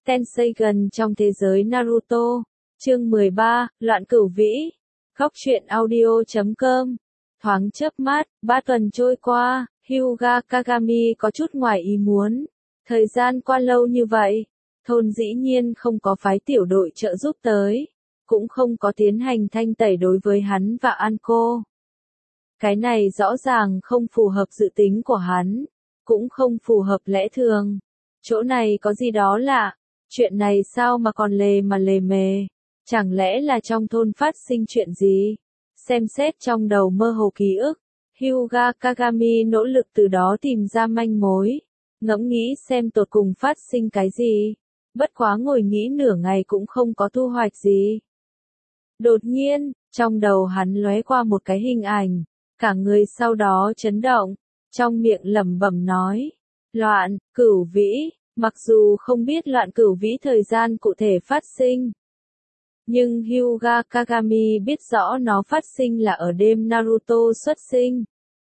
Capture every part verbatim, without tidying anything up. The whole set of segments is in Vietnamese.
Tenseigan trong thế giới Naruto. Chương mười ba, Loạn Cửu Vĩ. Góc truyện audio chấm com. Thoáng chớp mắt, ba tuần trôi qua, Hyuga Kagami có chút ngoài ý muốn. Thời gian qua lâu như vậy, thôn dĩ nhiên không có phái tiểu đội trợ giúp tới, cũng không có tiến hành thanh tẩy đối với hắn và Anko. Cái này rõ ràng không phù hợp dự tính của hắn, cũng không phù hợp lẽ thường. Chỗ này có gì đó lạ, chuyện này sao mà còn lề mà lề mề, chẳng lẽ là trong thôn phát sinh chuyện gì? Xem xét trong đầu mơ hồ ký ức, Hyuga Kagami nỗ lực từ đó tìm ra manh mối, ngẫm nghĩ xem tột cùng phát sinh cái gì. Bất quá ngồi nghĩ nửa ngày cũng không có thu hoạch gì. Đột nhiên, trong đầu hắn lóe qua một cái hình ảnh, cả người sau đó chấn động, trong miệng lẩm bẩm nói, loạn, cửu vĩ, mặc dù không biết loạn cửu vĩ thời gian cụ thể phát sinh. Nhưng Hyuga Kagami biết rõ nó phát sinh là ở đêm Naruto xuất sinh.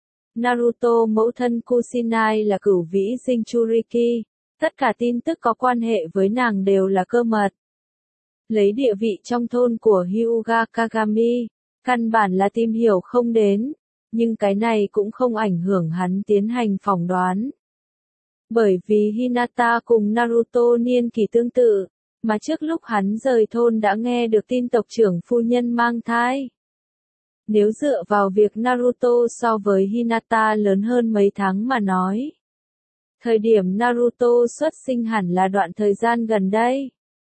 Naruto mẫu thân Kusinai là cửu vĩ Jinchuriki, tất cả tin tức có quan hệ với nàng đều là cơ mật. Lấy địa vị trong thôn của Hyuga Kagami, căn bản là tìm hiểu không đến, nhưng cái này cũng không ảnh hưởng hắn tiến hành phỏng đoán. Bởi vì Hinata cùng Naruto niên kỷ tương tự, mà trước lúc hắn rời thôn đã nghe được tin tộc trưởng phu nhân mang thai. Nếu dựa vào việc Naruto so với Hinata lớn hơn mấy tháng mà nói, thời điểm Naruto xuất sinh hẳn là đoạn thời gian gần đây.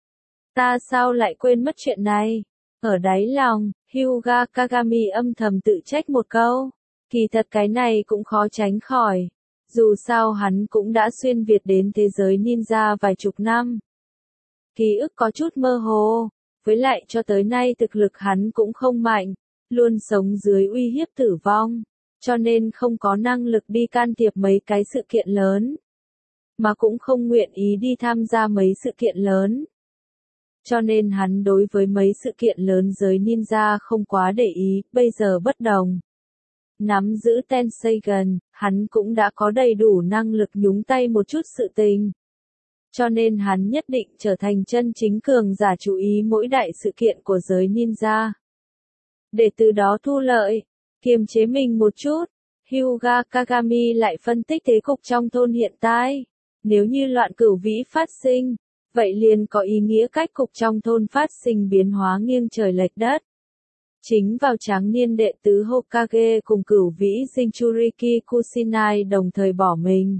Ta sao lại quên mất chuyện này? Ở đáy lòng, Hyuga Kagami âm thầm tự trách một câu. Kỳ thật cái này cũng khó tránh khỏi. Dù sao hắn cũng đã xuyên Việt đến thế giới ninja vài chục năm. Ký ức có chút mơ hồ, với lại cho tới nay thực lực hắn cũng không mạnh, luôn sống dưới uy hiếp tử vong, cho nên không có năng lực đi can thiệp mấy cái sự kiện lớn, mà cũng không nguyện ý đi tham gia mấy sự kiện lớn. Cho nên hắn đối với mấy sự kiện lớn giới ninja không quá để ý, bây giờ bất đồng. Nắm giữ Tenseigan, hắn cũng đã có đầy đủ năng lực nhúng tay một chút sự tình. Cho nên hắn nhất định trở thành chân chính cường giả chú ý mỗi đại sự kiện của giới ninja. Để từ đó thu lợi, kiềm chế mình một chút, Hyuga Kagami lại phân tích thế cục trong thôn hiện tại. Nếu như loạn cửu vĩ phát sinh, vậy liền có ý nghĩa cách cục trong thôn phát sinh biến hóa nghiêng trời lệch đất. Chính vào tráng niên đệ tứ Hokage cùng cửu vĩ Jinchuriki Kusinai đồng thời bỏ mình.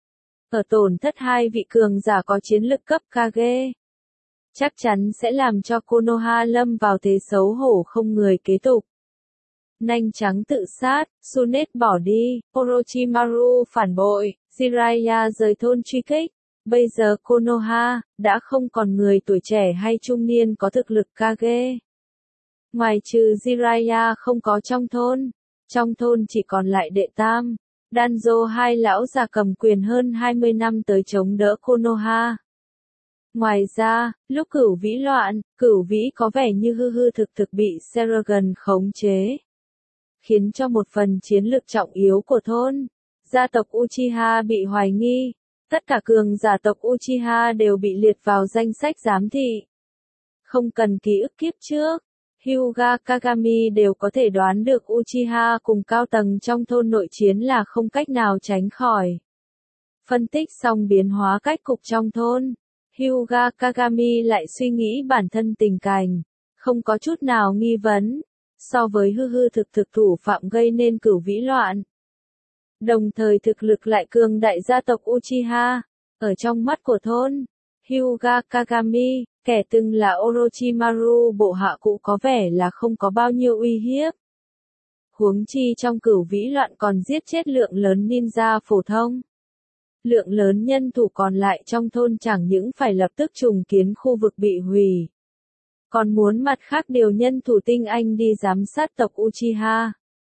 Ở tổn thất hai vị cường giả có chiến lực cấp Kage. Chắc chắn sẽ làm cho Konoha lâm vào thế xấu hổ không người kế tục. Nanh trắng tự sát, Tsunet bỏ đi, Orochimaru phản bội, Jiraiya rời thôn truy kích. Bây giờ Konoha đã không còn người tuổi trẻ hay trung niên có thực lực Kage. Ngoài trừ Jiraiya không có trong thôn, trong thôn chỉ còn lại đệ tam, Danzo hai lão già cầm quyền hơn hai mươi năm tới chống đỡ Konoha. Ngoài ra, lúc cửu vĩ loạn, cửu vĩ có vẻ như hư hư thực thực bị Seragon khống chế, khiến cho một phần chiến lược trọng yếu của thôn, gia tộc Uchiha bị hoài nghi. Tất cả cường giả tộc Uchiha đều bị liệt vào danh sách giám thị. Không cần ký ức kiếp trước, Hyuga Kagami đều có thể đoán được Uchiha cùng cao tầng trong thôn nội chiến là không cách nào tránh khỏi. Phân tích xong biến hóa cách cục trong thôn, Hyuga Kagami lại suy nghĩ bản thân tình cảnh, không có chút nào nghi vấn, so với hư hư thực thực thủ phạm gây nên cửu vĩ loạn. Đồng thời thực lực lại cường đại gia tộc Uchiha, ở trong mắt của thôn, Hyuga Kagami, kẻ từng là Orochimaru bộ hạ cũ có vẻ là không có bao nhiêu uy hiếp. Huống chi trong cửu vĩ loạn còn giết chết lượng lớn ninja phổ thông. Lượng lớn nhân thủ còn lại trong thôn chẳng những phải lập tức trùng kiến khu vực bị hủy, còn muốn mặt khác điều nhân thủ tinh anh đi giám sát tộc Uchiha.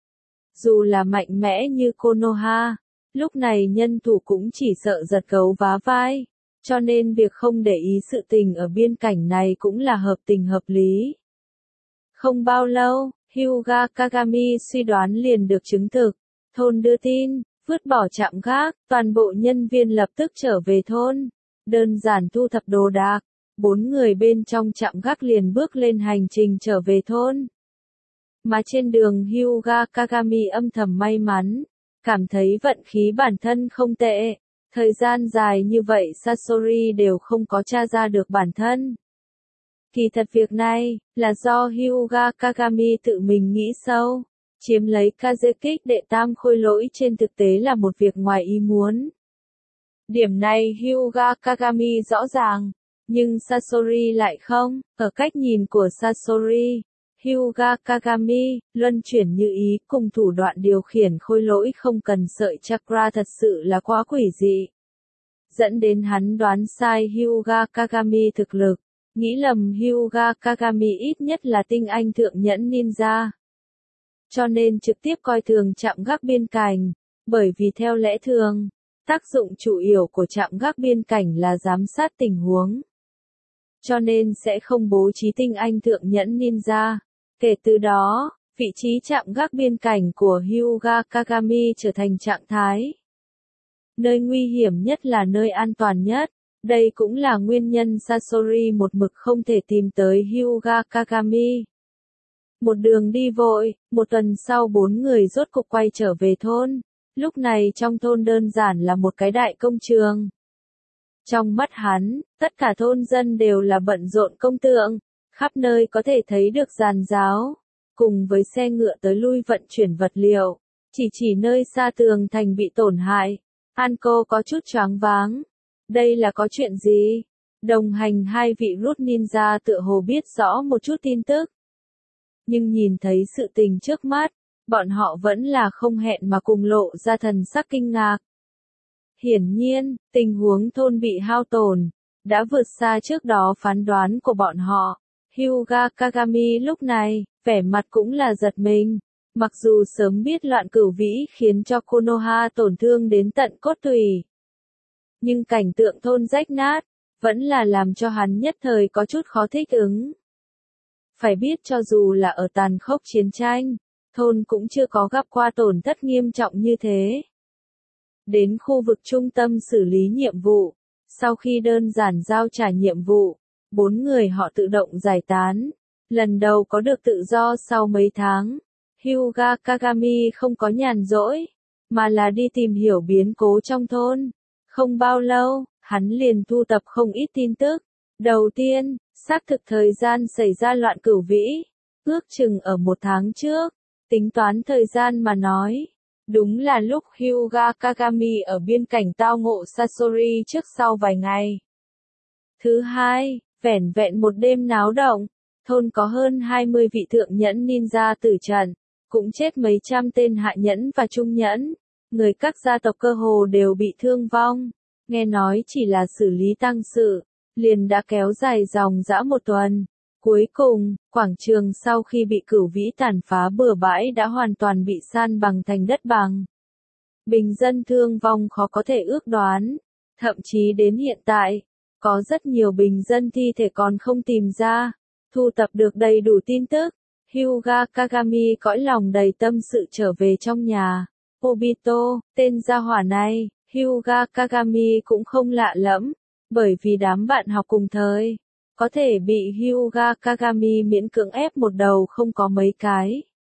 Dù là mạnh mẽ như Konoha, lúc này nhân thủ cũng chỉ sợ giật gấu vá vai, cho nên việc không để ý sự tình ở biên cảnh này cũng là hợp tình hợp lý. Không bao lâu, Hyuga Kagami suy đoán liền được chứng thực, thôn đưa tin, vứt bỏ trạm gác, toàn bộ nhân viên lập tức trở về thôn. Đơn giản thu thập đồ đạc, bốn người bên trong trạm gác liền bước lên hành trình trở về thôn. Mà trên đường Hyuga Kagami âm thầm may mắn, cảm thấy vận khí bản thân không tệ. Thời gian dài như vậy Sasori đều không có tra ra được bản thân. Kỳ thật việc này, là do Hyuga Kagami tự mình nghĩ sâu. Chiếm lấy Kazekik đệ tam khôi lỗi trên thực tế là một việc ngoài ý muốn. Điểm này Hyuga Kagami rõ ràng, nhưng Sasori lại không. Ở cách nhìn của Sasori, Hyuga Kagami, luân chuyển như ý cùng thủ đoạn điều khiển khôi lỗi không cần sợi chakra thật sự là quá quỷ dị. Dẫn đến hắn đoán sai Hyuga Kagami thực lực, nghĩ lầm Hyuga Kagami ít nhất là tinh anh thượng nhẫn ninja. Cho nên trực tiếp coi thường trạm gác biên cảnh, bởi vì theo lẽ thường, tác dụng chủ yếu của trạm gác biên cảnh là giám sát tình huống. Cho nên sẽ không bố trí tinh anh thượng nhẫn ninja. Kể từ đó, vị trí trạm gác biên cảnh của Hyuga Kagami trở thành trạng thái. Nơi nguy hiểm nhất là nơi an toàn nhất. Đây cũng là nguyên nhân Sasori một mực không thể tìm tới Hyuga Kagami. Một đường đi vội, một tuần sau bốn người rốt cục quay trở về thôn. Lúc này trong thôn đơn giản là một cái đại công trường. Trong mắt hắn, tất cả thôn dân đều là bận rộn công tượng, khắp nơi có thể thấy được giàn giáo, cùng với xe ngựa tới lui vận chuyển vật liệu. Chỉ chỉ nơi xa tường thành bị tổn hại, Anko có chút choáng váng. Đây là có chuyện gì? Đồng hành hai vị Root Ninja tựa hồ biết rõ một chút tin tức. Nhưng nhìn thấy sự tình trước mắt, bọn họ vẫn là không hẹn mà cùng lộ ra thần sắc kinh ngạc. Hiển nhiên, tình huống thôn bị hao tổn, đã vượt xa trước đó phán đoán của bọn họ. Hyuga Kagami lúc này, vẻ mặt cũng là giật mình. Mặc dù sớm biết loạn cửu vĩ khiến cho Konoha tổn thương đến tận cốt tủy. Nhưng cảnh tượng thôn rách nát, vẫn là làm cho hắn nhất thời có chút khó thích ứng. Phải biết cho dù là ở tàn khốc chiến tranh, thôn cũng chưa có gặp qua tổn thất nghiêm trọng như thế. Đến khu vực trung tâm xử lý nhiệm vụ, sau khi đơn giản giao trả nhiệm vụ, bốn người họ tự động giải tán. Lần đầu có được tự do sau mấy tháng, Hyuga Kagami không có nhàn rỗi, mà là đi tìm hiểu biến cố trong thôn. Không bao lâu, hắn liền thu tập không ít tin tức. Đầu tiên, xác thực thời gian xảy ra loạn cửu vĩ, ước chừng ở một tháng trước. Tính toán thời gian mà nói, đúng là lúc Hyuga Kagami ở biên cảnh tao ngộ Sasori trước sau vài ngày. Thứ hai, vẻn vẹn một đêm náo động, thôn có hơn hai mươi vị thượng nhẫn ninja tử trận, cũng chết mấy trăm tên hạ nhẫn và trung nhẫn. Người các gia tộc cơ hồ đều bị thương vong. Nghe nói chỉ là xử lý tang sự, liền đã kéo dài dòng dã một tuần. Cuối cùng, quảng trường sau khi bị cửu vĩ tàn phá bừa bãi đã hoàn toàn bị san bằng thành đất bằng. Bình dân thương vong khó có thể ước đoán. Thậm chí đến hiện tại, có rất nhiều bình dân thi thể còn không tìm ra. Thu tập được đầy đủ tin tức, Hyuga Kagami cõi lòng đầy tâm sự trở về trong nhà. Obito, tên gia hỏa này, Hyuga Kagami cũng không lạ lẫm, bởi vì đám bạn học cùng thời, có thể bị Hyuga Kagami miễn cưỡng ép một đầu không có mấy cái.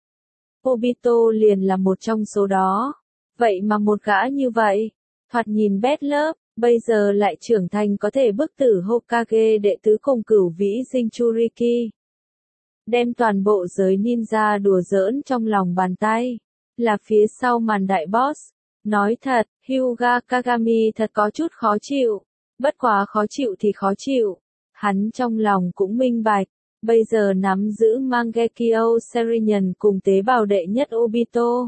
Obito liền là một trong số đó. Vậy mà một gã như vậy, thoạt nhìn bét lớp, bây giờ lại trưởng thành có thể bức tử Hokage đệ tứ cùng cửu vĩ Jinchuriki. Đem toàn bộ giới ninja đùa giỡn trong lòng bàn tay, là phía sau màn đại boss. Nói thật, Hyuga Kagami thật có chút khó chịu. Bất quá khó chịu thì khó chịu. Hắn trong lòng cũng minh bạch, bây giờ nắm giữ Mangekyo Serenian cùng tế bào đệ nhất Obito.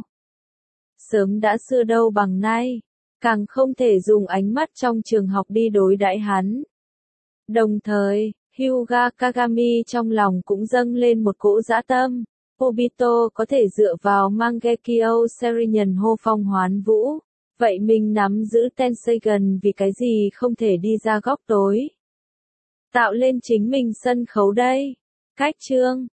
Sớm đã xưa đâu bằng nay, càng không thể dùng ánh mắt trong trường học đi đối đãi hắn. Đồng thời, Hyuga Kagami trong lòng cũng dâng lên một cỗ dã tâm. Obito có thể dựa vào Mangekyo Serenian hô phong hoán vũ. Vậy mình nắm giữ Tenseigan vì cái gì không thể đi ra góc tối. Tạo lên chính mình sân khấu đây. Cách chương